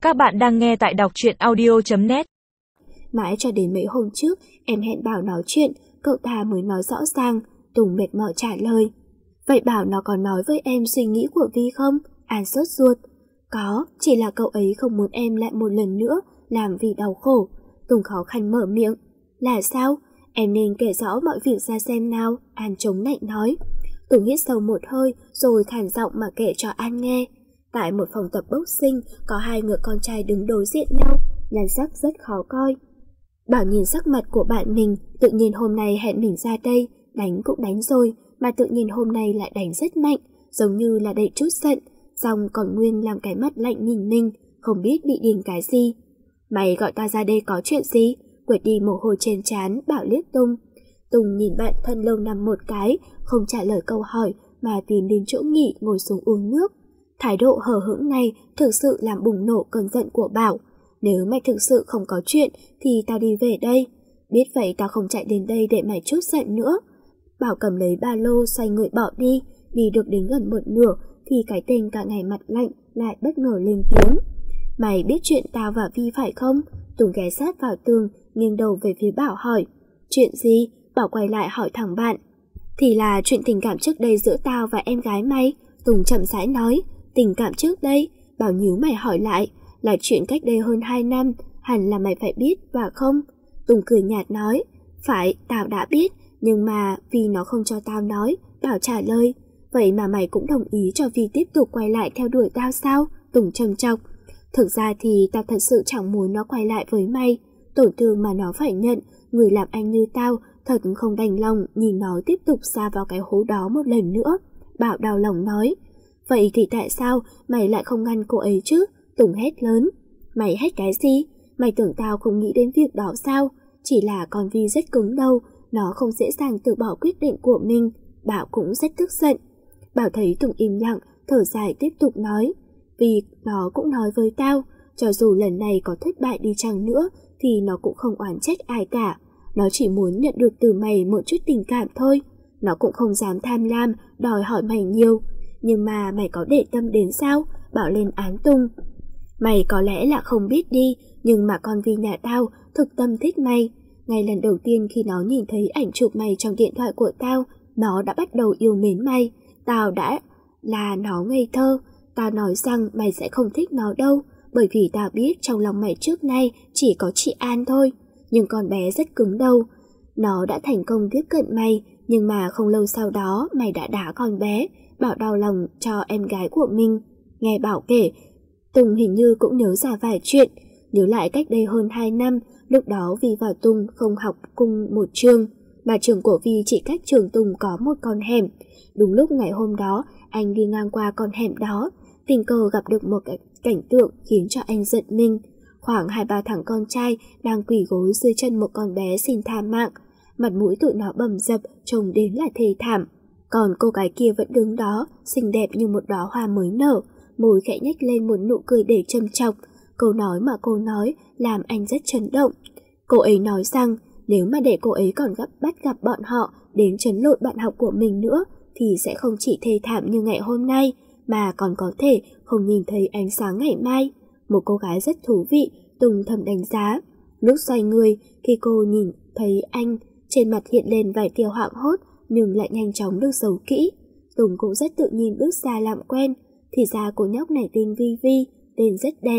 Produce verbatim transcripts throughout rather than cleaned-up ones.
Các bạn đang nghe tại đọc truyện audio chấm net. Mãi cho đến mấy hôm trước, em hẹn Bảo nói chuyện, cậu ta mới nói rõ ràng. Tùng mệt mỏi trả lời. Vậy Bảo nó có nói với em suy nghĩ của Vi không? An sốt ruột. Có, chỉ là cậu ấy không muốn em lại một lần nữa làm Vi đau khổ. Tùng khó khăn mở miệng. Là sao? Em nên kể rõ mọi việc ra xem nào, An chống nạnh nói. Tùng hít sâu một hơi rồi khàn giọng mà kể cho An nghe. Tại một phòng tập boxing có hai người con trai đứng đối diện nhau, nhan sắc rất khó coi. Bảo nhìn sắc mặt của bạn mình, tự nhiên hôm nay hẹn mình ra đây, đánh cũng đánh rồi, mà tự nhiên hôm nay lại đánh rất mạnh, giống như là đầy chút giận, xong còn nguyên làm cái mắt lạnh nhìn mình, không biết bị điên cái gì. Mày gọi ta ra đây có chuyện gì? Quệt đi mồ hôi trên trán, Bảo liếc Tùng. Tùng nhìn bạn thân lâu năm một cái, không trả lời câu hỏi mà tiến đến chỗ nghỉ ngồi xuống uống nước. Thái độ hờ hững này thực sự làm bùng nổ cơn giận của Bảo. Nếu mày thực sự không có chuyện thì tao đi về đây. Biết vậy tao không chạy đến đây để mày chút giận nữa. Bảo cầm lấy ba lô xoay người bỏ đi. Đi được đến gần một nửa thì cái tên cả ngày mặt lạnh lại bất ngờ lên tiếng. Mày biết chuyện tao và Vi phải không? Tùng ghé sát vào tường, nghiêng đầu về phía Bảo hỏi. Chuyện gì? Bảo quay lại hỏi thẳng bạn. Thì là chuyện tình cảm trước đây giữa tao và em gái mày. Tùng chậm rãi nói. Tình cảm trước đây? Bảo nhíu mày hỏi lại. Là chuyện cách đây hơn hai năm, hẳn là mày phải biết và không? Tùng cười nhạt nói. Phải, tao đã biết, nhưng mà vì nó không cho tao nói. Bảo trả lời. Vậy mà mày cũng đồng ý cho Vi tiếp tục quay lại theo đuổi tao sao? Tùng trầm trọc. Thực ra thì tao thật sự chẳng muốn nó quay lại với mày. Tổn thương mà nó phải nhận, người làm anh như tao thật không đành lòng nhìn nó tiếp tục sa vào cái hố đó một lần nữa. Bảo đau lòng nói. Vậy thì tại sao mày lại không ngăn cô ấy chứ? Tùng hét lớn. Mày hét cái gì? Mày tưởng tao không nghĩ đến việc đó sao? Chỉ là con Vi rất cứng đầu, nó không dễ dàng từ bỏ quyết định của mình. Bảo cũng rất tức giận. Bảo thấy Tùng im lặng, thở dài tiếp tục nói. Vì nó cũng nói với tao, cho dù lần này có thất bại đi chăng nữa thì nó cũng không oán trách ai cả. Nó chỉ muốn nhận được từ mày một chút tình cảm thôi. Nó cũng không dám tham lam, đòi hỏi mày nhiều. Nhưng mà mày có để tâm đến sao? Bảo lên án Tùng. Mày có lẽ là không biết đi, nhưng mà con Vi nhà tao thực tâm thích mày. Ngay lần đầu tiên khi nó nhìn thấy ảnh chụp mày trong điện thoại của tao, nó đã bắt đầu yêu mến mày. Tao đã là nó ngây thơ. Tao nói rằng mày sẽ không thích nó đâu, bởi vì tao biết trong lòng mày trước nay chỉ có chị An thôi. Nhưng con bé rất cứng đầu. Nó đã thành công tiếp cận mày, nhưng mà không lâu sau đó mày đã đá con bé. Bảo đau lòng cho em gái của mình. Nghe Bảo kể, Tùng hình như cũng nhớ ra vài chuyện. Nhớ lại cách đây hơn hai năm, lúc đó Vi và Tùng không học cùng một trường, mà trường của Vi chỉ cách trường Tùng có một con hẻm. Đúng lúc ngày hôm đó, anh đi ngang qua con hẻm đó, tình cờ gặp được một cái cảnh tượng khiến cho anh giận mình. Khoảng hai ba thằng con trai đang quỳ gối dưới chân một con bé xin tha mạng. Mặt mũi tụi nó bầm dập, trông đến là thê thảm. Còn cô gái kia vẫn đứng đó, xinh đẹp như một đóa hoa mới nở, môi khẽ nhếch lên một nụ cười để châm chọc. Câu nói mà cô nói làm anh rất chấn động. Cô ấy nói rằng nếu mà để cô ấy còn gặp bắt gặp bọn họ đến trấn lột bạn học của mình nữa thì sẽ không chỉ thê thảm như ngày hôm nay, mà còn có thể không nhìn thấy ánh sáng ngày mai. Một cô gái rất thú vị, Tùng thầm đánh giá. Lúc xoay người, khi cô nhìn thấy anh, trên mặt hiện lên vài tia hoảng hốt, nhưng lại nhanh chóng được giấu kỹ. Tùng cũng rất tự nhiên bước ra làm quen. Thì ra cô nhóc này tên Vi Vi, tên rất đẹp.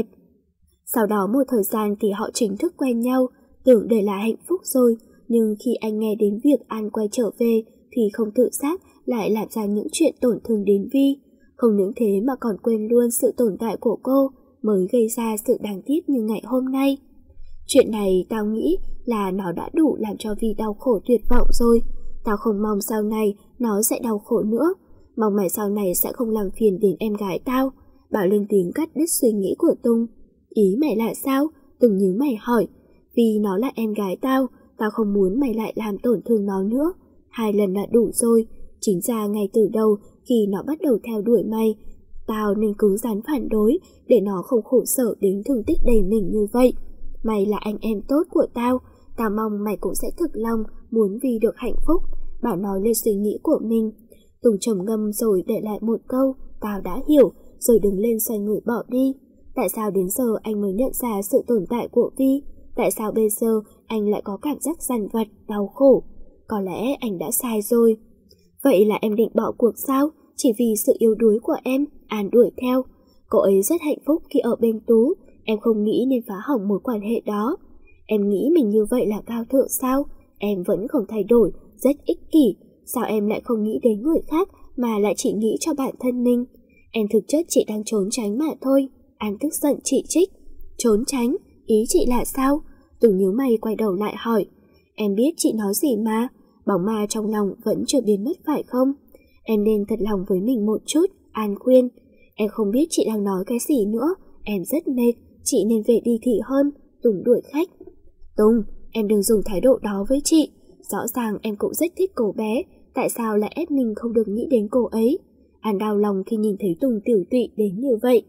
Sau đó một thời gian thì họ chính thức quen nhau, tưởng để là hạnh phúc rồi. Nhưng khi anh nghe đến việc An quay trở về thì không tự giác lại làm ra những chuyện tổn thương đến Vi. Không những thế mà còn quên luôn sự tồn tại của cô, mới gây ra sự đáng tiếc như ngày hôm nay. Chuyện này tao nghĩ là nó đã đủ làm cho Vi đau khổ tuyệt vọng rồi. Tao không mong sau này nó sẽ đau khổ nữa. Mong mày sau này sẽ không làm phiền đến em gái tao. Bảo lên tiếng cắt đứt suy nghĩ của Tùng. Ý mày là sao? Tùng nhíu mày hỏi. Vì nó là em gái tao, tao không muốn mày lại làm tổn thương nó nữa. Hai lần là đủ rồi. Chính ra ngay từ đầu khi nó bắt đầu theo đuổi mày, tao nên cứng rắn phản đối để nó không khổ sở đến thương tích đầy mình như vậy. Mày là anh em tốt của tao, tao mong mày cũng sẽ thực lòng muốn Vi được hạnh phúc. Bảo nói lên suy nghĩ của mình. Tùng trầm ngâm rồi để lại một câu, tao đã hiểu, rồi đứng lên xoay người bỏ đi. Tại sao đến giờ anh mới nhận ra sự tồn tại của Vi? Tại sao bây giờ anh lại có cảm giác dằn vặt, đau khổ? Có lẽ anh đã sai rồi. Vậy là em định bỏ cuộc sao? Chỉ vì sự yếu đuối của em, An đuổi theo. Cô ấy rất hạnh phúc khi ở bên Tú, em không nghĩ nên phá hỏng mối quan hệ đó. Em nghĩ mình như vậy là cao thượng sao? Em vẫn không thay đổi, rất ích kỷ. Sao em lại không nghĩ đến người khác mà lại chỉ nghĩ cho bản thân mình? Em thực chất chỉ đang trốn tránh mà thôi. An tức giận chỉ trích. Trốn tránh? Ý chị là sao? Tùng nhíu mày quay đầu lại hỏi. Em biết chị nói gì mà. Bóng ma trong lòng vẫn chưa biến mất phải không? Em nên thật lòng với mình một chút, An khuyên. Em không biết chị đang nói cái gì nữa. Em rất mệt, chị nên về đi thì hơn. Tùng đuổi khách. Tùng, em đừng dùng thái độ đó với chị. Rõ ràng em cũng rất thích cô bé. Tại sao lại ép mình không được nghĩ đến cô ấy? An đau lòng khi nhìn thấy Tùng tiểu tụy đến như vậy.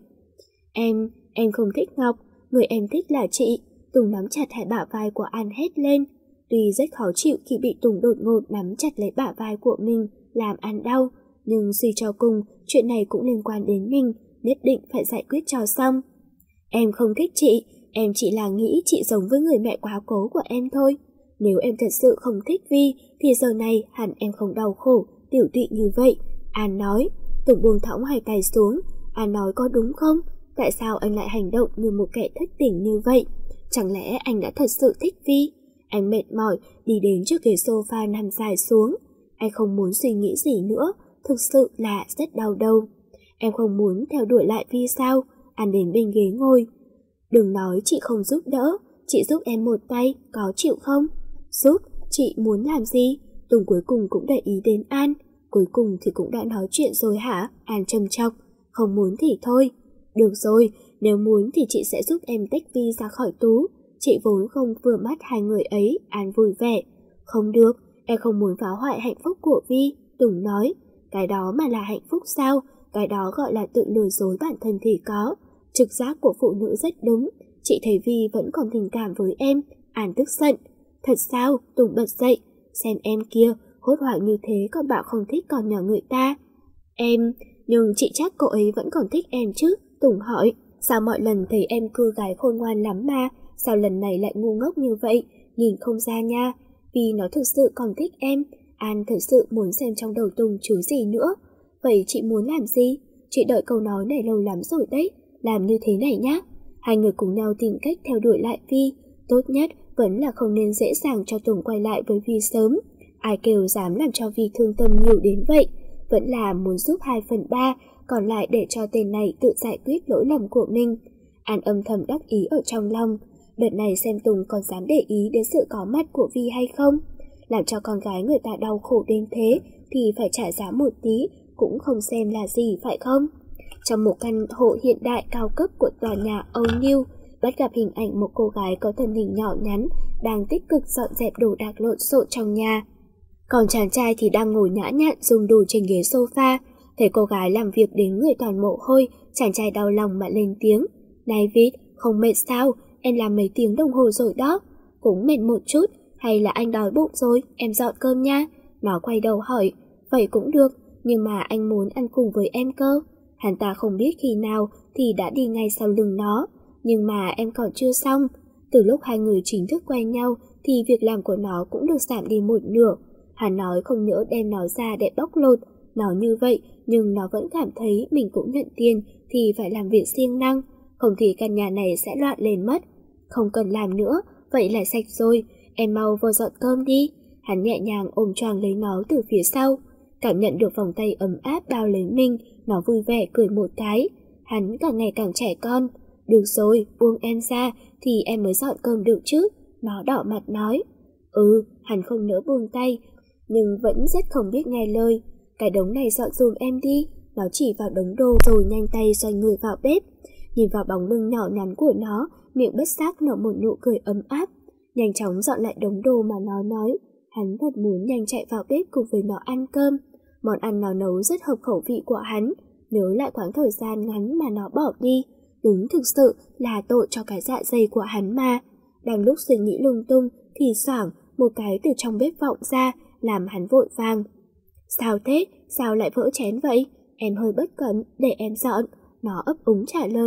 Em, em không thích Ngọc. Người em thích là chị. Tùng nắm chặt hai bả vai của An hét lên. Tuy rất khó chịu khi bị Tùng đột ngột nắm chặt lấy bả vai của mình, làm An đau, nhưng suy cho cùng, chuyện này cũng liên quan đến mình, nhất định phải giải quyết cho xong. Em không thích chị, em chỉ là nghĩ chị giống với người mẹ quá cố của em thôi. Nếu em thật sự không thích Vi, thì giờ này hẳn em không đau khổ, tiểu tụy như vậy. An nói. Tùng buông thõng hai tay xuống. An nói có đúng không? Tại sao anh lại hành động như một kẻ thất tình như vậy? Chẳng lẽ anh đã thật sự thích Vi? Anh mệt mỏi đi đến trước ghế sofa nằm dài xuống. Anh không muốn suy nghĩ gì nữa, thực sự là rất đau đầu. Em không muốn theo đuổi lại Vi sao? An đến bên ghế ngồi. Đừng nói chị không giúp đỡ, chị giúp em một tay, có chịu không? Giúp? Chị muốn làm gì? Tùng cuối cùng cũng để ý đến An. Cuối cùng thì cũng đã nói chuyện rồi hả? An trầm trọc. Không muốn thì thôi. Được rồi, nếu muốn thì chị sẽ giúp em tách Vi ra khỏi Tú. Chị vốn không vừa mắt hai người ấy. An vui vẻ. Không được, em không muốn phá hoại hạnh phúc của Vi. Tùng nói. Cái đó mà là hạnh phúc sao? Cái đó gọi là tự lừa dối bản thân thì có. Trực giác của phụ nữ rất đúng. Chị thấy Vi vẫn còn tình cảm với em. An tức giận. Thật sao? Tùng bật dậy. Xem em kia, hốt hoảng như thế còn bảo không thích con nhỏ người ta. Em, nhưng chị chắc cô ấy vẫn còn thích em chứ? Tùng hỏi. Sao mọi lần thấy em cưa gái khôn ngoan lắm mà? Sao lần này lại ngu ngốc như vậy? Nhìn không ra nha. Vì nó thực sự còn thích em. An thật sự muốn xem trong đầu Tùng chứ gì nữa. Vậy chị muốn làm gì? Chị đợi câu nói này lâu lắm rồi đấy. Làm như thế này nhá. Hai người cùng nhau tìm cách theo đuổi lại Vi. Tốt nhất vẫn là không nên dễ dàng cho Tùng quay lại với Vi sớm. Ai kêu dám làm cho Vi thương tâm nhiều đến vậy. Vẫn là muốn giúp hai phần ba, còn lại để cho tên này tự giải quyết lỗi lầm của mình. An âm thầm đắc ý ở trong lòng. Đợt này xem Tùng còn dám để ý đến sự có mặt của Vi hay không. Làm cho con gái người ta đau khổ đến thế thì phải trả giá một tí, cũng không xem là gì phải không? Trong một căn hộ hiện đại cao cấp của tòa nhà Âu Nhiêu, bắt gặp hình ảnh một cô gái có thân hình nhỏ nhắn đang tích cực dọn dẹp đồ đạc lộn xộn trong nhà. Còn chàng trai thì đang ngồi nhã nhặn dùng đồ trên ghế sofa. Thấy cô gái làm việc đến người toàn mồ hôi, chàng trai đau lòng mà lên tiếng. Này Vít, không mệt sao? Em làm mấy tiếng đồng hồ rồi đó. Cũng mệt một chút, hay là anh đói bụng rồi, em dọn cơm nha. Nó quay đầu hỏi. Vậy cũng được, nhưng mà anh muốn ăn cùng với em cơ. Hắn ta không biết khi nào thì đã đi ngay sau lưng nó. Nhưng mà em còn chưa xong. Từ lúc hai người chính thức quen nhau thì việc làm của nó cũng được giảm đi một nửa. Hắn nói không nỡ đem nó ra để bóc lột. Nó như vậy nhưng nó vẫn cảm thấy mình cũng nhận tiền thì phải làm việc siêng năng. Không thì căn nhà này sẽ loạn lên mất. Không cần làm nữa, vậy là sạch rồi. Em mau vô dọn cơm đi. Hắn nhẹ nhàng ôm choàng lấy nó từ phía sau. Cảm nhận được vòng tay ấm áp bao lấy mình, nó vui vẻ cười một cái. Hắn càng ngày càng trẻ con. Được rồi, buông em ra thì em mới dọn cơm được chứ. Nó đỏ mặt nói. Ừ, hắn không nỡ buông tay, nhưng vẫn rất không biết nghe lời. Cái đống này dọn dùm em đi. Nó chỉ vào đống đồ rồi nhanh tay xoay người vào bếp. Nhìn vào bóng lưng nhỏ nhắn của nó, miệng bất giác nở một nụ cười ấm áp. Nhanh chóng dọn lại đống đồ mà nó nói. Hắn thật muốn nhanh chạy vào bếp cùng với nó ăn cơm. Món ăn nó nấu rất hợp khẩu vị của hắn. Nhớ lại quãng thời gian ngắn mà nó bỏ đi, đúng thực sự là tội cho cái dạ dày của hắn mà. Đang lúc suy nghĩ lung tung thì xoảng một cái từ trong bếp vọng ra, làm hắn vội vàng. Sao thế? Sao lại vỡ chén vậy? Em hơi bất cẩn, để em dọn. Nó ấp úng trả lời.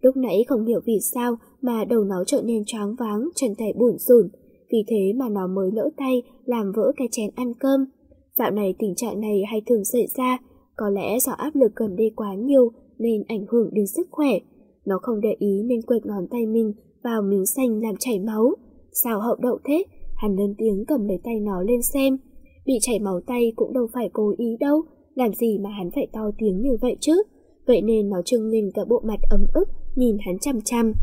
Lúc nãy không hiểu vì sao mà đầu nó trở nên choáng váng, chân tay bủn rủn, vì thế mà nó mới lỡ tay làm vỡ cái chén ăn cơm. Dạo này tình trạng này hay thường xảy ra, có lẽ do áp lực gần đây quá nhiều nên ảnh hưởng đến sức khỏe. Nó không để ý nên quệt ngón tay mình vào miếng xanh làm chảy máu. Sao hậu đậu thế? Hắn lớn tiếng cầm lấy tay nó lên xem. Bị chảy máu tay cũng đâu phải cố ý đâu, làm gì mà hắn phải to tiếng như vậy chứ? Vậy nên nó trừng lên cả bộ mặt ấm ức, nhìn hắn chăm chăm.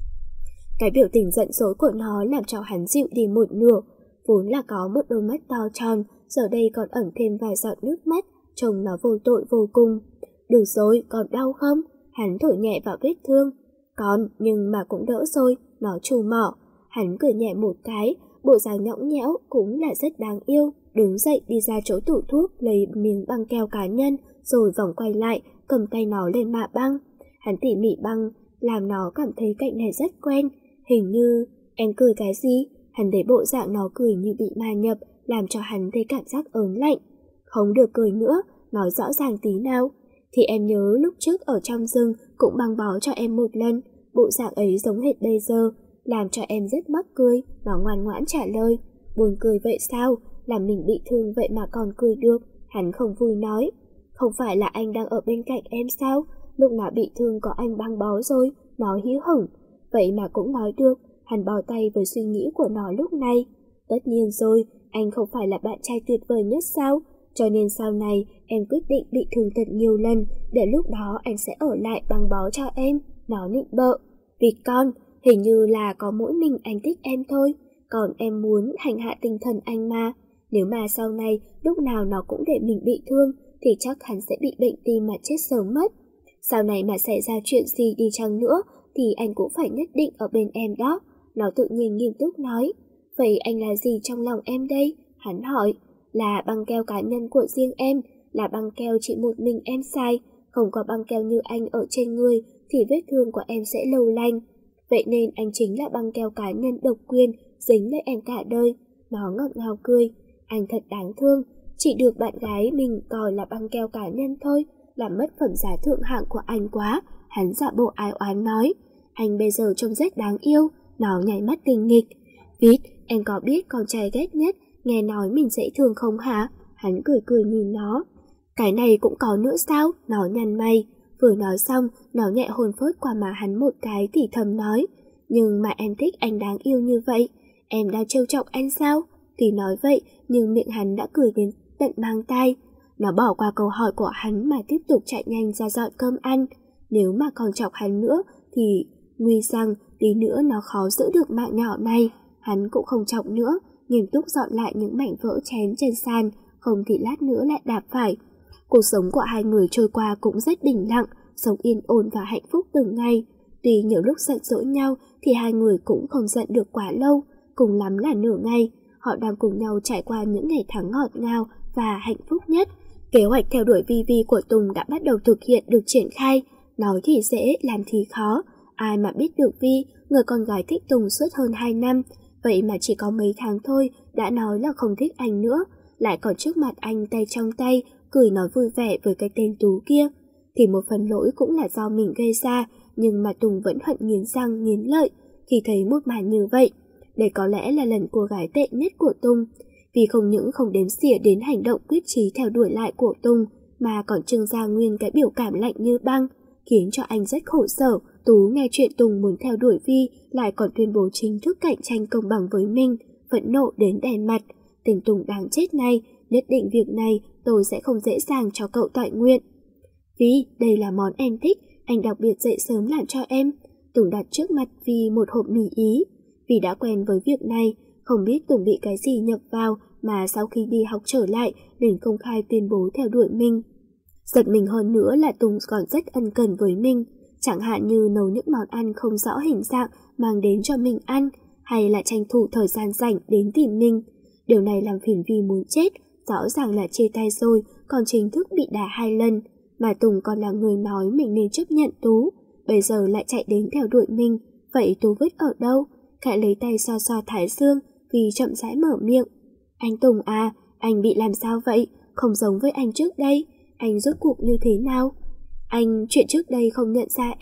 Cái biểu tình giận dỗi của nó làm cho hắn dịu đi một nửa. Vốn là có một đôi mắt to tròn, giờ đây còn ẩn thêm vài giọt nước mắt, trông nó vô tội vô cùng. Được rồi, còn đau không? Hắn thổi nhẹ vào vết thương. Còn, nhưng mà cũng đỡ rồi, nó trù mỏ. Hắn cười nhẹ một cái, bộ dáng nhõng nhẽo cũng là rất đáng yêu. Đứng dậy đi ra chỗ tủ thuốc, lấy miếng băng keo cá nhân, rồi vòng quay lại, cầm tay nó lên mạ băng. Hắn tỉ mỉ băng, làm nó cảm thấy cạnh này rất quen. Hình như, em cười cái gì? Hắn thấy bộ dạng nó cười như bị ma nhập, làm cho hắn thấy cảm giác ớn lạnh. Không được cười nữa, nói rõ ràng tí nào. Thì em nhớ lúc trước ở trong rừng cũng băng bó cho em một lần, bộ dạng ấy giống hệt bây giờ, làm cho em rất mắc cười. Nó ngoan ngoãn trả lời. Buồn cười vậy sao? Làm mình bị thương vậy mà còn cười được. Hắn không vui nói. Không phải là anh đang ở bên cạnh em sao? Lúc nào bị thương có anh băng bó rồi. Nó hí hửng. Vậy mà cũng nói được. Hắn bó tay với suy nghĩ của nó lúc này. Tất nhiên rồi, anh không phải là bạn trai tuyệt vời nhất sao? Cho nên sau này em quyết định bị thương thật nhiều lần, để lúc đó anh sẽ ở lại băng bó cho em. Nó nịnh bợ. Vì con, hình như là có mỗi mình anh thích em thôi, còn em muốn hành hạ tinh thần anh mà. Nếu mà sau này lúc nào nó cũng để mình bị thương thì chắc hắn sẽ bị bệnh tim mà chết sớm mất. Sau này mà xảy ra chuyện gì đi chăng nữa thì anh cũng phải nhất định ở bên em đó. Nó tự nhiên nghiêm túc nói. Vậy anh là gì trong lòng em đây? Hắn hỏi. Là băng keo cá nhân của riêng em, là băng keo chỉ một mình em xài. Không có băng keo như anh ở trên người thì vết thương của em sẽ lâu lành. Vậy nên anh chính là băng keo cá nhân độc quyền, dính lấy em cả đời. Nó ngọt ngào cười. Anh thật đáng thương, chỉ được bạn gái mình coi là băng keo cá nhân thôi, làm mất phẩm giá thượng hạng của anh quá. Hắn giả bộ ai oán nói. Anh bây giờ trông rất đáng yêu. Nó nháy mắt tinh nghịch. Vít, em có biết con trai ghét nhất nghe nói mình dễ thương không hả? Hắn cười cười nhìn nó. Cái này cũng có nữa sao? Nó nhăn mày. Vừa nói xong, nó nhẹ hôn phớt qua má hắn một cái thì thầm nói. Nhưng mà em thích anh đáng yêu như vậy. Em đang trêu chọc anh sao? Thì nói vậy, nhưng miệng hắn đã cười đến tận mang tai. Nó bỏ qua câu hỏi của hắn mà tiếp tục chạy nhanh ra dọn cơm ăn. Nếu mà còn chọc hắn nữa thì nguy rằng tí nữa nó khó giữ được mạng nhỏ này. Hắn cũng không chọc nữa, nghiêm túc dọn lại những mảnh vỡ chén trên sàn, không thì lát nữa lại đạp phải. Cuộc sống của hai người trôi qua cũng rất bình lặng, sống yên ổn và hạnh phúc từng ngày. Tuy nhiều lúc giận dỗi nhau thì hai người cũng không giận được quá lâu, cùng lắm là nửa ngày. Họ đang cùng nhau trải qua những ngày tháng ngọt ngào và hạnh phúc nhất. Kế hoạch theo đuổi Vi Vi của Tùng đã bắt đầu thực hiện được triển khai. Nói thì dễ, làm thì khó. Ai mà biết được Vi, người con gái thích Tùng suốt hơn hai năm, vậy mà chỉ có mấy tháng thôi đã nói là không thích anh nữa, lại còn trước mặt anh tay trong tay, cười nói vui vẻ với cái tên Tú kia. Thì một phần lỗi cũng là do mình gây ra, nhưng mà Tùng vẫn hận nghiến răng nghiến lợi khi thấy một màn như vậy. Đây có lẽ là lần cô gái tệ nhất của Tùng, vì không những không đếm xỉa đến hành động quyết chí theo đuổi lại của Tùng, mà còn trưng ra nguyên cái biểu cảm lạnh như băng, khiến cho anh rất khổ sở. Tú nghe chuyện Tùng muốn theo đuổi Vi lại còn tuyên bố chính thức cạnh tranh công bằng với mình, phẫn nộ đến đèn mặt. Tên Tùng đáng chết này, nhất định việc này tôi sẽ không dễ dàng cho cậu toại nguyện. Vi, đây là món em thích, anh đặc biệt dậy sớm làm cho em. Tùng đặt trước mặt Vi một hộp mì Ý. Vì đã quen với việc này, không biết Tùng bị cái gì nhập vào mà sau khi đi học trở lại liền công khai tuyên bố theo đuổi mình. Giật mình hơn nữa là Tùng còn rất ân cần với mình, chẳng hạn như nấu những món ăn không rõ hình dạng mang đến cho mình ăn, hay là tranh thủ thời gian rảnh đến tìm mình. Điều này làm phiền Vi muốn chết, rõ ràng là chia tay rồi còn chính thức bị đá hai lần, mà Tùng còn là người nói mình nên chấp nhận Tú, bây giờ lại chạy đến theo đuổi mình. Vậy Tú vứt ở đâu? Khẽ lấy tay xoa xoa thái dương, Vi chậm rãi mở miệng. Anh Tùng à, anh bị làm sao vậy? Không giống với anh trước đây. Anh rốt cuộc như thế nào? Anh chuyện trước đây không nhận ra em,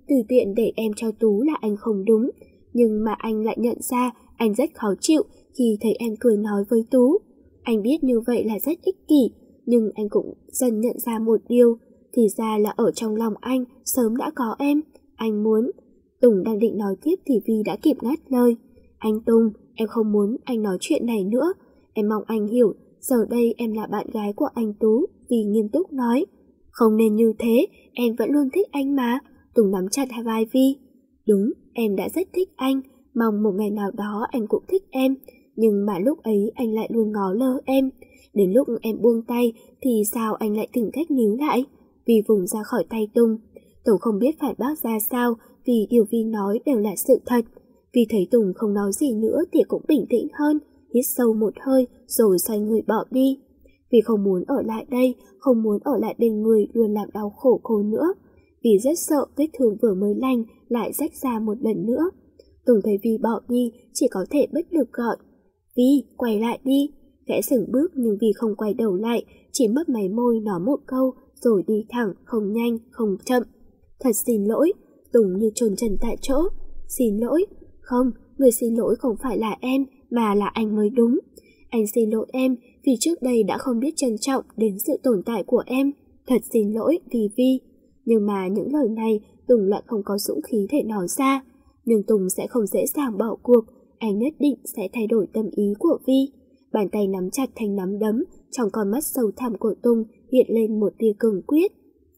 tùy tiện để em cho Tú là anh không đúng, nhưng mà anh lại nhận ra anh rất khó chịu khi thấy em cười nói với Tú. Anh biết như vậy là rất ích kỷ, nhưng anh cũng dần nhận ra một điều, thì ra là ở trong lòng anh sớm đã có em. Anh muốn... Tùng đang định nói tiếp thì Vi đã kịp ngắt lời. Anh Tùng, em không muốn anh nói chuyện này nữa. Em mong anh hiểu, giờ đây em là bạn gái của anh Tú. Vi nghiêm túc nói. Không nên như thế, em vẫn luôn thích anh mà. Tùng nắm chặt hai vai Vi. Đúng, em đã rất thích anh, mong một ngày nào đó anh cũng thích em. Nhưng mà lúc ấy anh lại luôn ngó lơ em. Đến lúc em buông tay thì sao anh lại tìm cách níu lại? Vi vùng ra khỏi tay Tùng. Tùng không biết phản bác ra sao vì điều Vi nói đều là sự thật. Vi thấy Tùng không nói gì nữa thì cũng bình tĩnh hơn, hít sâu một hơi rồi xoay người bỏ đi. Vì không muốn ở lại đây, không muốn ở lại bên người luôn làm đau khổ cô nữa. Vì rất sợ vết thương vừa mới lành lại rách ra một lần nữa. Tùng thấy Vi bỏ đi, chỉ có thể bất lực gọi. Vi, quay lại đi. Khẽ dừng bước nhưng Vi không quay đầu lại, chỉ mấp máy môi nói một câu rồi đi thẳng, không nhanh, không chậm. Thật xin lỗi. Tùng như chôn chân tại chỗ. Xin lỗi? Không, người xin lỗi không phải là em, mà là anh mới đúng. Anh xin lỗi em vì trước đây đã không biết trân trọng đến sự tồn tại của em. Thật xin lỗi vì Vi. Nhưng mà những lời này Tùng lại không có dũng khí để nói ra. Nhưng Tùng sẽ không dễ dàng bỏ cuộc. Anh nhất định sẽ thay đổi tâm ý của Vi. Bàn tay nắm chặt thành nắm đấm, trong con mắt sâu thẳm của Tùng hiện lên một tia cường quyết.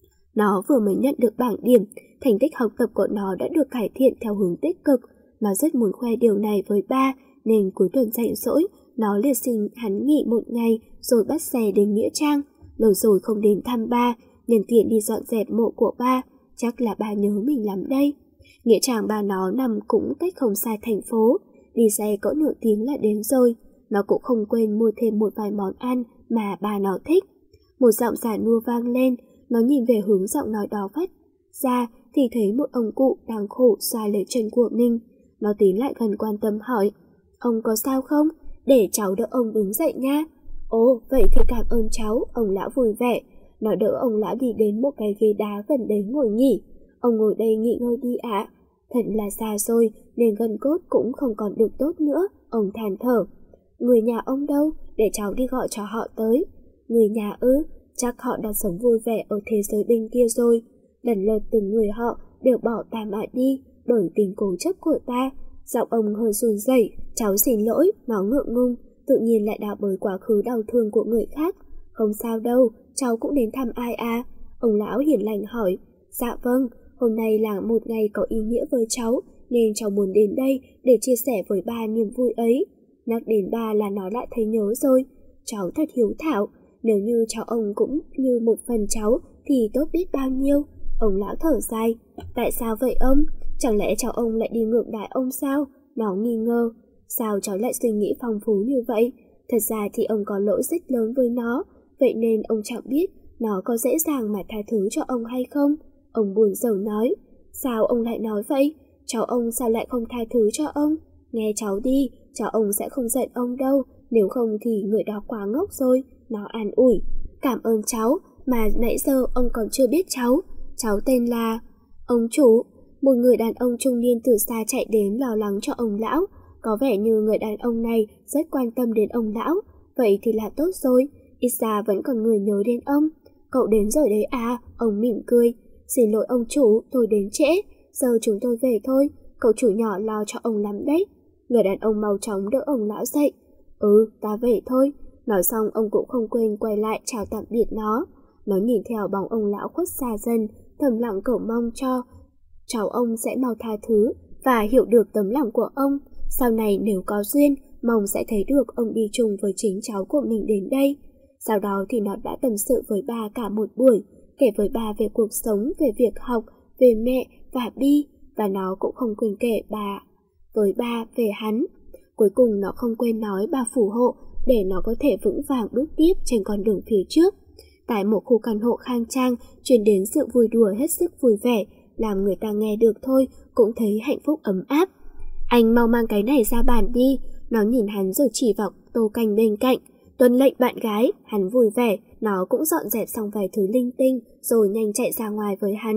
Nó vừa mới nhận được bảng điểm, thành tích học tập của nó đã được cải thiện theo hướng tích cực. Nó rất muốn khoe điều này với ba, nên cuối tuần rảnh rỗi, nó liệt xin hắn nghỉ một ngày rồi bắt xe đến Nghĩa Trang. Lâu rồi không đến thăm ba, nhân tiện đi dọn dẹp mộ của ba, chắc là ba nhớ mình lắm đây. Nghĩa Trang ba nó nằm cũng cách không xa thành phố, đi xe cỡ nửa tiếng là đến rồi. Nó cũng không quên mua thêm một vài món ăn mà ba nó thích. Một giọng giả nua vang lên, nó nhìn về hướng giọng nói đó phát ra thì thấy một ông cụ đang khổ xoa lấy chân của mình. Nó tiến lại gần quan tâm hỏi, ông có sao không? Để cháu đỡ ông đứng dậy nha. Ồ, vậy thì cảm ơn cháu, ông lão vui vẻ. Nó đỡ ông lão đi đến một cái ghế đá gần đấy ngồi nghỉ. Ông ngồi đây nghỉ ngơi đi ạ. Thật là xa rồi nên gân cốt cũng không còn được tốt nữa, ông than thở. Người nhà ông đâu? Để cháu đi gọi cho họ tới. Người nhà ư? Chắc họ đang sống vui vẻ ở thế giới bên kia rồi. Lần lượt từng người họ đều bỏ ta mà đi bởi tình cố chấp của ta. Giọng ông hơi run rẩy. Cháu xin lỗi, nó ngượng ngùng, tự nhiên lại đào bới quá khứ đau thương của người khác. Không sao đâu, cháu cũng đến thăm ai à? Ông lão hiền lành hỏi. Dạ vâng, hôm nay là một ngày có ý nghĩa với cháu, nên cháu muốn đến đây để chia sẻ với ba niềm vui ấy. Nhắc đến ba là nó lại thấy nhớ rồi. Cháu thật hiếu thảo, nếu như cháu ông cũng như một phần cháu thì tốt biết bao nhiêu. Ông lão thở dài. Tại sao vậy ông? Chẳng lẽ cháu ông lại đi ngược đãi ông sao? Nó nghi ngờ. Sao cháu lại suy nghĩ phong phú như vậy? Thật ra thì ông có lỗi rất lớn với nó, vậy nên ông chẳng biết nó có dễ dàng mà tha thứ cho ông hay không. Ông buồn rầu nói. Sao ông lại nói vậy? Cháu ông sao lại không tha thứ cho ông? Nghe cháu đi, cháu ông sẽ không giận ông đâu, nếu không thì người đó quá ngốc rồi. Nó an ủi. Cảm ơn cháu, mà nãy giờ ông còn chưa biết cháu. Cháu tên là... Ông chủ. Một người đàn ông trung niên từ xa chạy đến lo lắng cho ông lão. Có vẻ như người đàn ông này rất quan tâm đến ông lão. Vậy thì là tốt rồi, ít ra vẫn còn người nhớ đến ông. Cậu đến rồi đấy à? Ông mỉm cười. Xin lỗi ông chủ, tôi đến trễ. Giờ chúng tôi về thôi, cậu chủ nhỏ lo cho ông lắm đấy. Người đàn ông mau chóng đỡ ông lão dậy. Ừ, ta về thôi. Nói xong ông cũng không quên quay lại chào tạm biệt nó. Nó nhìn theo bóng ông lão khuất xa dần, thầm lặng cầu mong cho cháu ông sẽ mau tha thứ và hiểu được tấm lòng của ông. Sau này nếu có duyên, mong sẽ thấy được ông đi chung với chính cháu của mình đến đây. Sau đó thì nó đã tâm sự với ba cả một buổi, kể với ba về cuộc sống, về việc học, về mẹ và Bi, và nó cũng không quên kể bà với ba về hắn. Cuối cùng nó không quên nói ba phù hộ để nó có thể vững vàng bước tiếp trên con đường phía trước. Tại một khu căn hộ khang trang truyền đến sự vui đùa hết sức vui vẻ, làm người ta nghe được thôi cũng thấy hạnh phúc ấm áp. Anh mau mang cái này ra bàn đi. Nó nhìn hắn rồi chỉ vào tô canh bên cạnh. Tuân lệnh bạn gái. Hắn vui vẻ. Nó cũng dọn dẹp xong vài thứ linh tinh rồi nhanh chạy ra ngoài với hắn.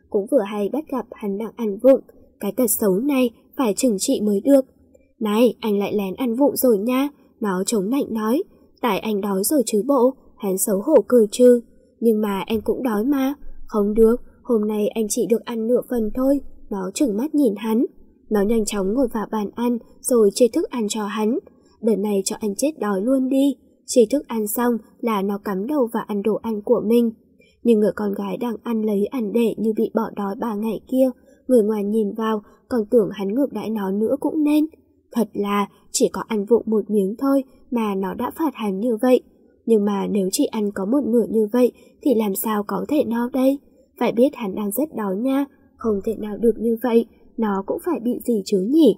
cũng vừa hay bắt gặp hắn đang ăn vụng. Cái tật xấu này phải trừng trị mới được. Này, anh lại lén ăn vụng rồi nha. Nó chống nạnh nói. Tại anh đói rồi chứ bộ. Hắn xấu hổ cười trừ. Nhưng mà em cũng đói mà. Không được, hôm nay anh chỉ được ăn nửa phần thôi. Nó trừng mắt nhìn hắn. Nó nhanh chóng ngồi vào bàn ăn rồi chia thức ăn cho hắn. Đợt này cho anh chết đói luôn đi. Chia thức ăn xong là nó cắm đầu vào ăn đồ ăn của mình. Nhưng người con gái đang ăn lấy ăn để như bị bỏ đói ba ngày kia, người ngoài nhìn vào còn tưởng hắn ngược đãi nó nữa cũng nên. Thật là chỉ có ăn vụng một miếng thôi mà nó đã phạt hắn như vậy. Nhưng mà nếu chỉ ăn có một nửa như vậy thì làm sao có thể no đây? Phải biết hắn đang rất đói nha, không thể nào được như vậy, nó cũng phải bị gì chứ nhỉ?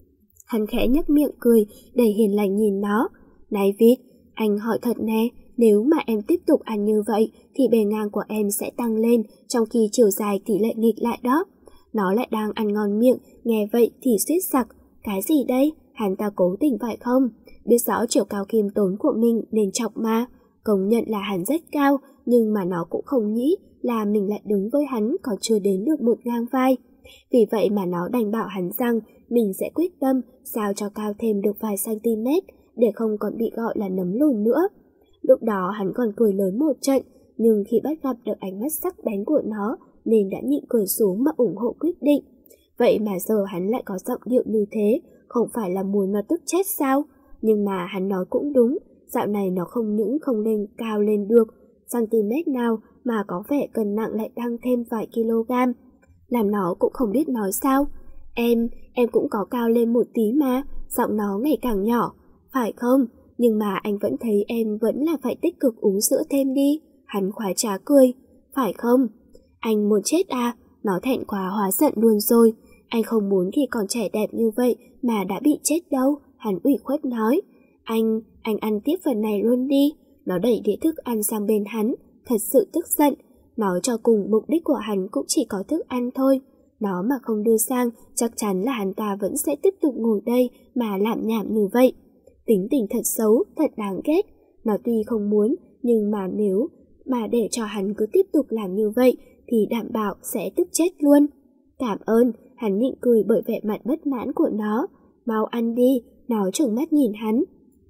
Hắn khẽ nhếch miệng cười, đầy hiền lành nhìn nó. Này Vít, anh hỏi thật nè, nếu mà em tiếp tục ăn như vậy thì bề ngang của em sẽ tăng lên, trong khi chiều dài tỷ lệ nghịch lại đó. Nó lại đang ăn ngon miệng, nghe vậy thì suýt sặc. Cái gì đây? Hắn ta cố tình phải không? Biết rõ chiều cao khiêm tốn của mình nên chọc mà. Công nhận là hắn rất cao, nhưng mà nó cũng không nghĩ là mình lại đứng với hắn còn chưa đến được một ngang vai. Vì vậy mà nó đành bảo hắn rằng mình sẽ quyết tâm sao cho cao thêm được vài cm để không còn bị gọi là nấm lùn nữa. Lúc đó hắn còn cười lớn một trận, nhưng khi bắt gặp được ánh mắt sắc bén của nó nên đã nhịn cười xuống mà ủng hộ quyết định. Vậy mà giờ hắn lại có giọng điệu như thế, không phải là muốn nó tức chết sao? Nhưng mà hắn nói cũng đúng, dạo này nó không những không lên cao lên được cm nào mà có vẻ cân nặng lại tăng thêm vài kg. Làm nó cũng không biết nói sao. Em, em cũng có cao lên một tí mà, giọng nó ngày càng nhỏ. Phải không? Nhưng mà anh vẫn thấy em vẫn là phải tích cực uống sữa thêm đi. Hắn khoái trá cười. Phải không? Anh muốn chết à? Nó thẹn quá hóa giận luôn rồi. Anh không muốn khi còn trẻ đẹp như vậy mà đã bị chết đâu. Hắn ủy khuất nói. Anh, anh ăn tiếp phần này luôn đi. Nó đẩy đĩa thức ăn sang bên hắn, thật sự tức giận. Nói cho cùng mục đích của hắn cũng chỉ có thức ăn thôi. Nó mà không đưa sang, chắc chắn là hắn ta vẫn sẽ tiếp tục ngồi đây mà lảm nhảm như vậy. Tính tình thật xấu, thật đáng ghét. Nó tuy không muốn, nhưng mà nếu mà để cho hắn cứ tiếp tục làm như vậy thì đảm bảo sẽ tức chết luôn. Cảm ơn, hắn nhịn cười bởi vẻ mặt bất mãn của nó. Mau ăn đi, nó trừng mắt nhìn hắn.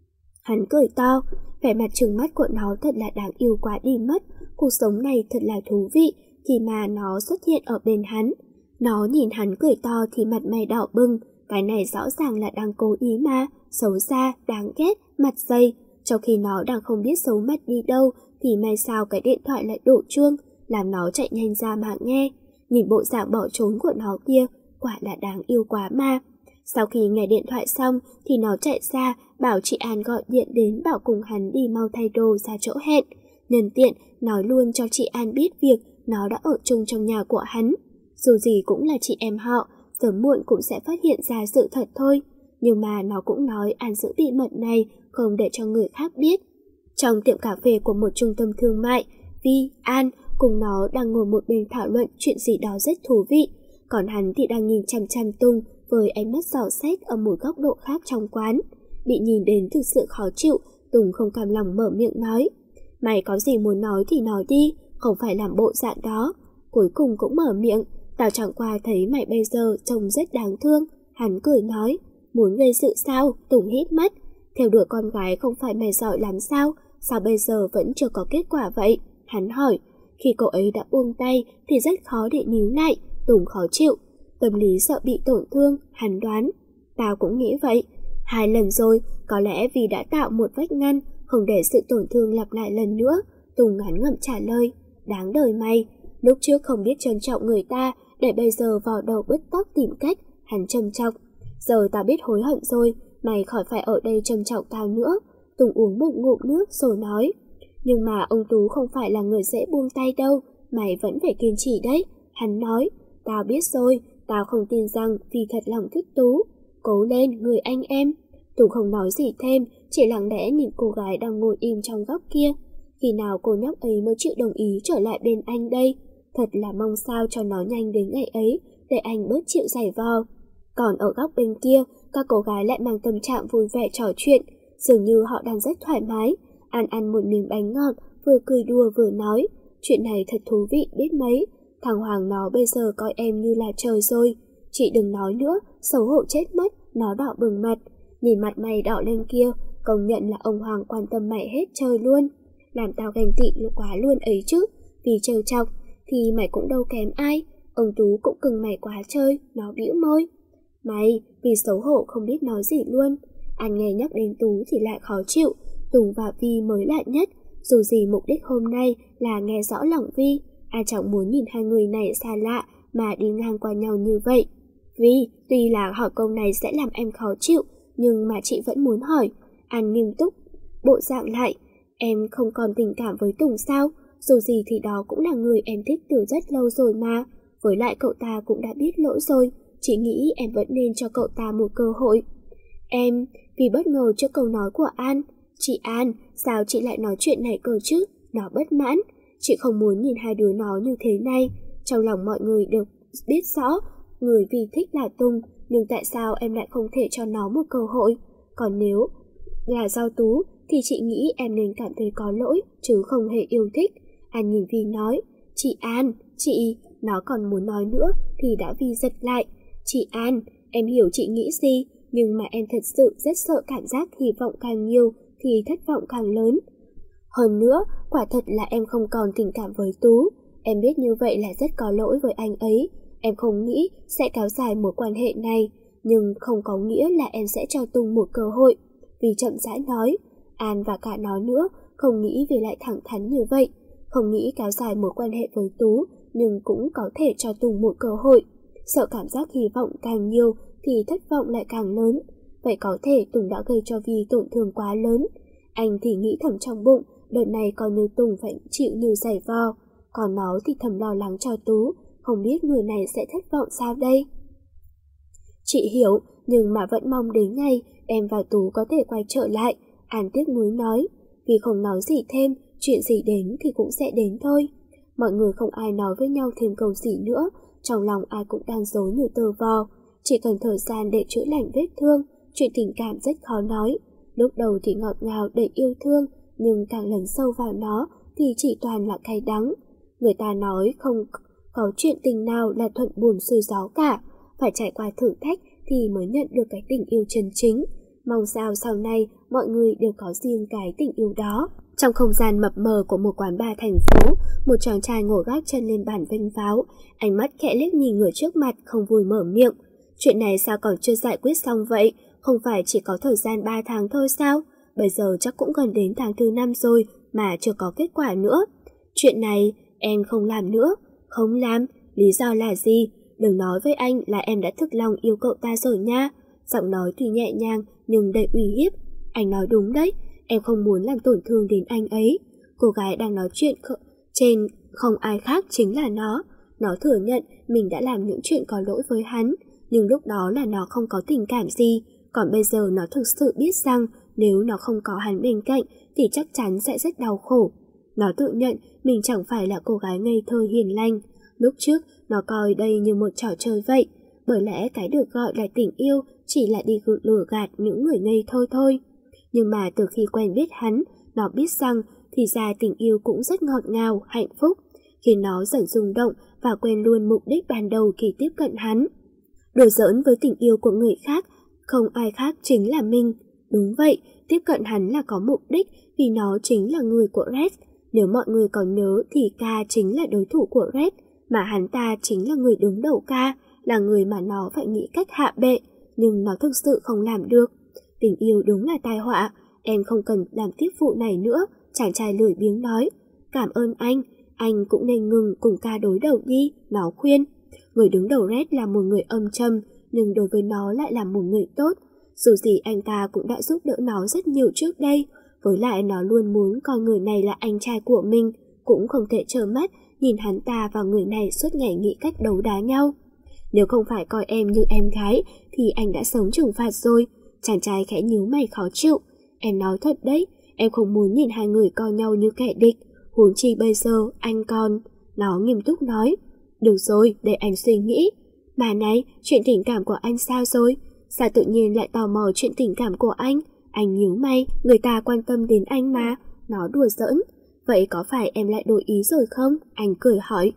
Hắn cười to, vẻ mặt trừng mắt của nó thật là đáng yêu quá đi mất. Cuộc sống này thật là thú vị khi mà nó xuất hiện ở bên hắn. Nó nhìn hắn cười to thì mặt mày đỏ bừng. Cái này rõ ràng là đang cố ý mà, xấu xa, đáng ghét, mặt dày. Trong khi nó đang không biết xấu mặt đi đâu thì may sao cái điện thoại lại đổ chuông, làm nó chạy nhanh ra mà nghe. Nhìn bộ dạng bỏ trốn của nó kia, quả là đáng yêu quá mà. Sau khi nghe điện thoại xong thì nó chạy ra bảo chị An gọi điện đến bảo cùng hắn đi mau thay đồ ra chỗ hẹn. Nhân tiện nói luôn cho chị An biết việc nó đã ở chung trong nhà của hắn. Dù gì cũng là chị em họ, sớm muộn cũng sẽ phát hiện ra sự thật thôi. Nhưng mà nó cũng nói An giữ bí mật này không để cho người khác biết. Trong tiệm cà phê của một trung tâm thương mại, Vi, An cùng nó đang ngồi một bên thảo luận chuyện gì đó rất thú vị. Còn hắn thì đang nhìn chằm chằm Tùng với ánh mắt dò xét ở một góc độ khác trong quán. Bị nhìn đến thực sự khó chịu, Tùng không cam lòng mở miệng nói. Mày có gì muốn nói thì nói đi, không phải làm bộ dạng đó. Cuối cùng cũng mở miệng. Tao chẳng qua thấy mày bây giờ trông rất đáng thương. Hắn cười nói. Muốn gây sự sao? Tùng hít mắt. Theo đuổi con gái không phải mày giỏi lắm sao? Sao bây giờ vẫn chưa có kết quả vậy? Hắn hỏi. Khi cậu ấy đã buông tay thì rất khó để níu lại. Tùng khó chịu. Tâm lý sợ bị tổn thương. Hắn đoán. Tao cũng nghĩ vậy. Hai lần rồi, có lẽ vì đã tạo một vách ngăn, không để sự tổn thương lặp lại lần nữa. Tùng ngắn ngẩm trả lời. Đáng đời mày. Lúc trước không biết trân trọng người ta, để bây giờ vào đầu bứt tóc tìm cách. Hắn trầm trọng. Giờ tao biết hối hận rồi, mày khỏi phải ở đây trầm trọng tao nữa. Tùng uống một ngụm nước rồi nói. Nhưng mà ông Tú không phải là người dễ buông tay đâu, mày vẫn phải kiên trì đấy. Hắn nói. Tao biết rồi, tao không tin rằng vì thật lòng thích Tú. Cố lên, người anh em. Tùng không nói gì thêm, chỉ lặng lẽ nhìn cô gái đang ngồi im trong góc kia. Khi nào cô nhóc ấy mới chịu đồng ý trở lại bên anh đây? Thật là mong sao cho nó nhanh đến ngày ấy, để anh bớt chịu giày vò. Còn ở góc bên kia, các cô gái lại mang tâm trạng vui vẻ trò chuyện, dường như họ đang rất thoải mái. An ăn một miếng bánh ngọt, vừa cười đùa vừa nói. Chuyện này thật thú vị biết mấy. Thằng Hoàng nó bây giờ coi em như là trời rồi. Chị đừng nói nữa, xấu hổ chết mất. Nó đỏ bừng mặt, nhìn mặt mày đỏ lên kia, công nhận là ông Hoàng quan tâm mày hết trời luôn. Làm tao ganh tị quá luôn ấy chứ. Vì trêu chọc thì mày cũng đâu kém ai. Ông Tú cũng cưng mày quá chơi. Nó bĩu môi. Mày vì xấu hổ không biết nói gì luôn. Anh nghe nhắc đến Tú thì lại khó chịu. Tùng và Vi mới lạ nhất. Dù gì mục đích hôm nay là nghe rõ lòng Vi. Ai chẳng muốn nhìn hai người này xa lạ mà đi ngang qua nhau như vậy. Vi, tuy là hỏi câu này sẽ làm em khó chịu, nhưng mà chị vẫn muốn hỏi. An nghiêm túc, bộ dạng lại. Em không còn tình cảm với Tùng sao? Dù gì thì đó cũng là người em thích từ rất lâu rồi mà. Với lại cậu ta cũng đã biết lỗi rồi. Chị nghĩ em vẫn nên cho cậu ta một cơ hội. Em, vì bất ngờ trước câu nói của An. Chị An, sao chị lại nói chuyện này cơ chứ? Nó bất mãn. Chị không muốn nhìn hai đứa nó như thế này. Trong lòng mọi người đều biết rõ người Vi thích là Tùng, nhưng tại sao em lại không thể cho nó một cơ hội? Còn nếu là do Tú thì chị nghĩ em nên cảm thấy có lỗi chứ không hề yêu thích. An nhìn Vi nói. Chị An, chị, nó còn muốn nói nữa thì đã Vi giật lại. Chị An, em hiểu chị nghĩ gì, nhưng mà em thật sự rất sợ cảm giác hy vọng càng nhiều thì thất vọng càng lớn. Hơn nữa, quả thật là em không còn tình cảm với Tú. Em biết như vậy là rất có lỗi với anh ấy. Em không nghĩ sẽ kéo dài mối quan hệ này, nhưng không có nghĩa là em sẽ cho Tùng một cơ hội. Vì chậm rãi nói, An và cả nó nữa không nghĩ vì lại thẳng thắn như vậy. Không nghĩ kéo dài mối quan hệ với Tú, nhưng cũng có thể cho Tùng một cơ hội. Sợ cảm giác hy vọng càng nhiều thì thất vọng lại càng lớn. Vậy có thể Tùng đã gây cho Vi tổn thương quá lớn. Anh thì nghĩ thầm trong bụng, đợt này coi như Tùng phải chịu như giày vò. Còn nó thì thầm lo lắng cho Tú, không biết người này sẽ thất vọng sao đây. Chị hiểu, nhưng mà vẫn mong đến ngày em và Tú có thể quay trở lại. An tiếc nuối nói. Vì không nói gì thêm, chuyện gì đến thì cũng sẽ đến thôi. Mọi người không ai nói với nhau thêm câu gì nữa. Trong lòng ai cũng đang rối như tơ vò. Chỉ cần thời gian để chữa lành vết thương. Chuyện tình cảm rất khó nói. Lúc đầu thì ngọt ngào đầy yêu thương, nhưng càng lấn sâu vào nó thì chỉ toàn là cay đắng. Người ta nói không có chuyện tình nào là thuận buồm xuôi gió cả. Phải trải qua thử thách thì mới nhận được cái tình yêu chân chính. Mong sao sau này mọi người đều có riêng cái tình yêu đó. Trong không gian mập mờ của một quán bar thành phố, một chàng trai ngồi gác chân lên bàn vênh váo, ánh mắt khẽ liếc nhìn người trước mặt, không vui mở miệng. Chuyện này sao còn chưa giải quyết xong vậy? Không phải chỉ có thời gian ba tháng thôi sao? Bây giờ chắc cũng gần đến tháng thứ năm rồi mà chưa có kết quả nữa. Chuyện này em không làm nữa. Không làm? Lý do là gì? Đừng nói với anh là em đã thực lòng yêu cậu ta rồi nha. Giọng nói tuy nhẹ nhàng nhưng đầy uy hiếp. Anh nói đúng đấy, em không muốn làm tổn thương đến anh ấy. Cô gái đang nói chuyện trên không ai khác chính là nó. Nó thừa nhận mình đã làm những chuyện có lỗi với hắn, nhưng lúc đó là nó không có tình cảm gì. Còn bây giờ nó thực sự biết rằng nếu nó không có hắn bên cạnh thì chắc chắn sẽ rất đau khổ. Nó tự nhận mình chẳng phải là cô gái ngây thơ hiền lành. Lúc trước nó coi đây như một trò chơi vậy. Bởi lẽ cái được gọi là tình yêu chỉ là đi lừa gạt những người ngây thơ thôi. Nhưng mà từ khi quen biết hắn, nó biết rằng thì ra tình yêu cũng rất ngọt ngào, hạnh phúc, khiến nó dần rung động và quên luôn mục đích ban đầu khi tiếp cận hắn. Đùa giỡn với tình yêu của người khác, không ai khác chính là mình. Đúng vậy, tiếp cận hắn là có mục đích vì nó chính là người của Red. Nếu mọi người còn nhớ thì Ca chính là đối thủ của Red, mà hắn ta chính là người đứng đầu Ca, là người mà nó phải nghĩ cách hạ bệ, nhưng nó thực sự không làm được. Tình yêu đúng là tai họa, em không cần làm tiếp vụ này nữa, chàng trai lười biếng nói. Cảm ơn anh, anh cũng nên ngừng cùng Ca đối đầu đi, nó khuyên. Người đứng đầu Red là một người âm trầm, nhưng đối với nó lại là một người tốt. Dù gì anh ta cũng đã giúp đỡ nó rất nhiều trước đây, với lại nó luôn muốn coi người này là anh trai của mình, cũng không thể trơ mắt nhìn hắn ta và người này suốt ngày nghĩ cách đấu đá nhau. Nếu không phải coi em như em gái thì anh đã sống trừng phạt rồi. Chàng trai khẽ nhíu mày khó chịu. Em nói thật đấy, em không muốn nhìn hai người coi nhau như kẻ địch. Huống chi bây giờ anh còn. Nó nghiêm túc nói. Được rồi, để anh suy nghĩ. Bà này, chuyện tình cảm của anh sao rồi? Sao tự nhiên lại tò mò chuyện tình cảm của anh? Anh nhíu mày, người ta quan tâm đến anh mà. Nó đùa giỡn. Vậy có phải em lại đổi ý rồi không? Anh cười hỏi.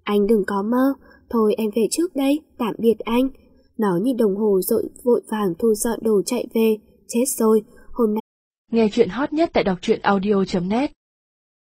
Anh đừng có mơ. Thôi em về trước đây, tạm biệt anh. Nó nhìn đồng hồ rồi vội vàng thu dọn đồ chạy về. Chết rồi, hôm nay... Nghe chuyện hot nhất tại đọc truyện audio chấm net